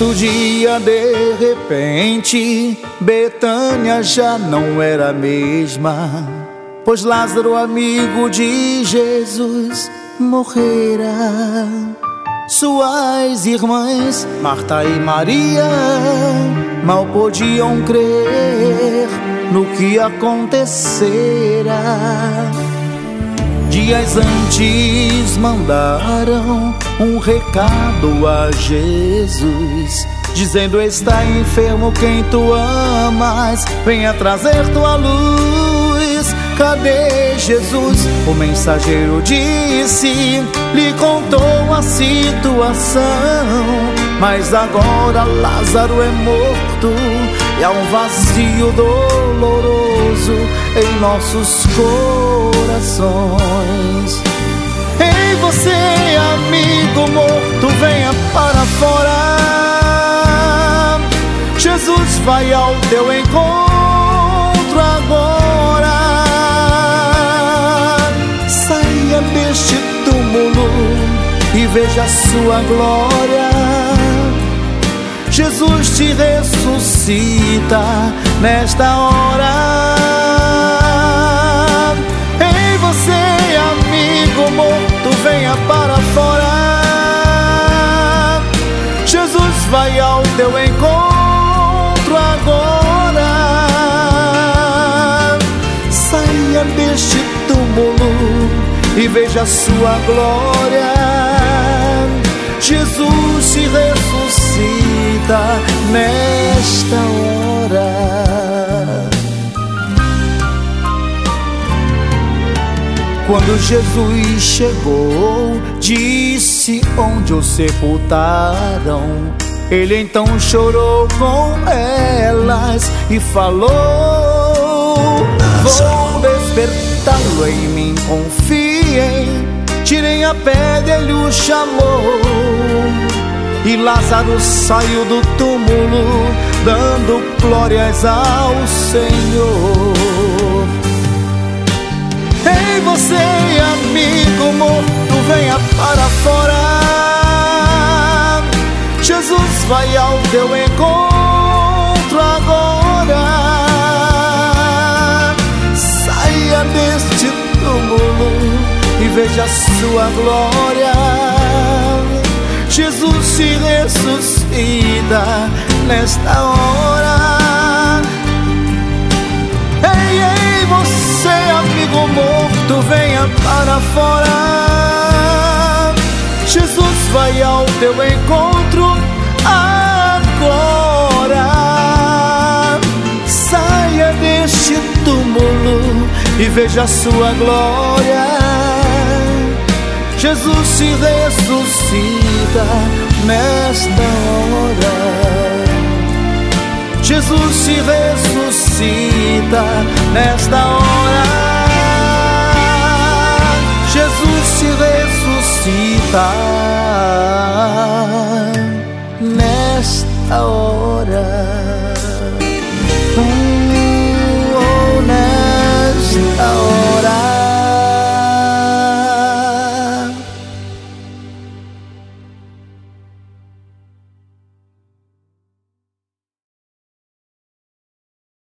Certo dia, de repente, Betânia já não era a mesma, pois Lázaro, amigo de Jesus, morrera. Suas irmãs, Marta e Maria, mal podiam crer no que acontecera. Dias antes mandaram um recado a Jesus, dizendo: está enfermo quem tu amas, venha trazer tua luz. Cadê Jesus? O mensageiro disse, lhe contou a situação, mas agora Lázaro é morto e há um vazio doloroso em nossos corações. Ei, você, amigo morto, venha para fora. Jesus vai ao teu encontro agora. Saia deste túmulo e veja a sua glória. Jesus te ressuscita nesta hora. Ei, você, amigo morto, venha para fora. Jesus vai ao teu encontro agora. Saia deste túmulo e veja a sua glória. Jesus te ressuscita nesta hora. Quando Jesus chegou, disse onde o sepultaram. Ele então chorou com elas e falou: vou despertá-lo, em mim confiem. Tirem a pedra, ele o chamou, e Lázaro saiu do túmulo, dando glórias ao Senhor. Ei, você, amigo morto, venha para fora. Jesus vai ao teu encontro agora. Saia deste túmulo e veja a sua glória. Jesus te ressuscita nesta hora. Ei, ei, você, amigo morto, venha para fora. Jesus vai ao teu encontro agora. Saia deste túmulo e veja a sua glória. Jesus te ressuscita nesta hora. Jesus te ressuscita nesta hora. Jesus te ressuscita.